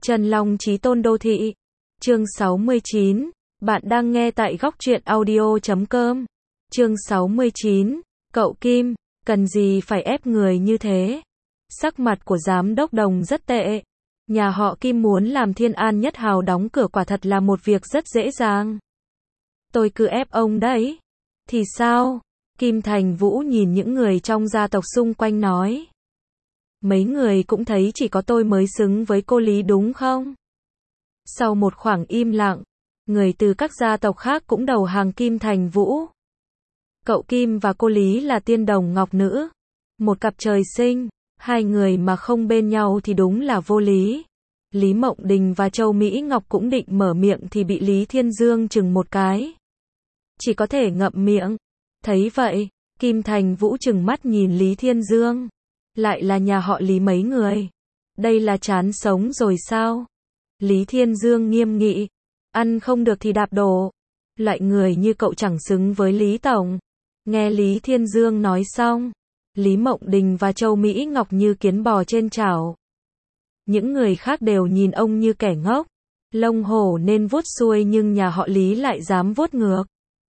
Trần Long Chí Tôn Đô Thị. Chương 69. Bạn đang nghe tại góc truyện audio.com. Chương 69. Cậu Kim, cần gì phải ép người như thế? Sắc mặt của giám đốc Đồng rất tệ. Nhà họ Kim muốn làm Thiên An Nhất Hào đóng cửa quả thật là một việc rất dễ dàng. Tôi cứ ép ông đấy. Thì sao? Kim Thành Vũ nhìn những người trong gia tộc xung quanh nói. Mấy người cũng thấy chỉ có tôi mới xứng với cô Lý đúng không? Sau một khoảng im lặng, người từ các gia tộc khác cũng đầu hàng Kim Thành Vũ. Cậu Kim và cô Lý là tiên đồng ngọc nữ. Một cặp trời sinh, hai người mà không bên nhau thì đúng là vô lý. Lý Mộng Đình và Châu Mỹ Ngọc cũng định mở miệng thì bị Lý Thiên Dương chừng một cái. Chỉ có thể ngậm miệng. Thấy vậy, Kim Thành Vũ chừng mắt nhìn Lý Thiên Dương. Lại là nhà họ Lý mấy người. Đây là chán sống rồi sao? Lý Thiên Dương nghiêm nghị. Ăn không được thì đạp đổ. Loại người như cậu chẳng xứng với Lý Tổng. Nghe Lý Thiên Dương nói xong, Lý Mộng Đình và Châu Mỹ Ngọc như kiến bò trên chảo. Những người khác đều nhìn ông như kẻ ngốc. Lông hổ nên vuốt xuôi nhưng nhà họ Lý lại dám vuốt ngược.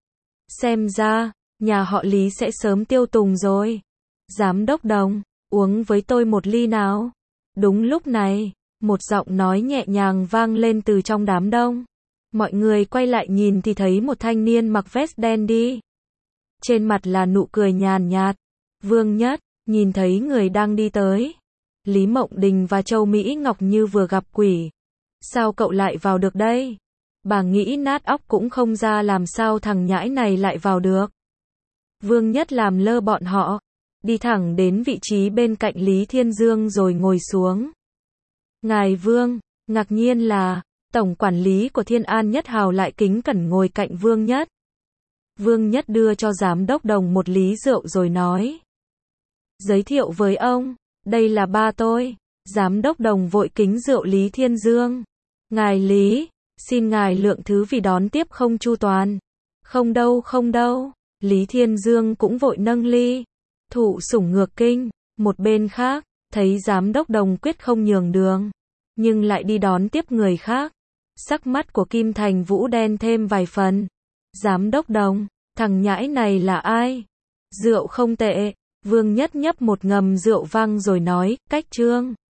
Xem ra, nhà họ Lý sẽ sớm tiêu tùng rồi. Giám đốc Đồng, uống với tôi một ly nào. Đúng lúc này, một giọng nói nhẹ nhàng vang lên từ trong đám đông. Mọi người quay lại nhìn thì thấy một thanh niên mặc vest đen đi. Trên mặt là nụ cười nhàn nhạt. Vương Nhất, nhìn thấy người đang đi tới. Lý Mộng Đình và Châu Mỹ Ngọc như vừa gặp quỷ. Sao cậu lại vào được đây? Bà nghĩ nát óc cũng không ra làm sao thằng nhãi này lại vào được. Vương Nhất làm lơ bọn họ. Đi thẳng đến vị trí bên cạnh Lý Thiên Dương rồi ngồi xuống. Ngài Vương, ngạc nhiên là, tổng quản lý của Thiên An Nhất Hào lại kính cẩn ngồi cạnh Vương Nhất. Vương Nhất đưa cho giám đốc Đồng một ly rượu rồi nói. Giới thiệu với ông, đây là ba tôi. Giám đốc Đồng vội kính rượu Lý Thiên Dương. Ngài Lý, xin ngài lượng thứ vì đón tiếp không chu toàn. Không đâu. Lý Thiên Dương cũng vội nâng ly. Thụ sủng ngược kinh. Một bên khác, thấy giám đốc Đồng quyết không nhường đường, nhưng lại đi đón tiếp người khác. Sắc mắt của Kim Thành Vũ đen thêm vài phần. Giám đốc Đồng, thằng nhãi này là ai? Rượu không tệ. Vương Nhất nhấp một ngầm rượu vang rồi nói, cách trương.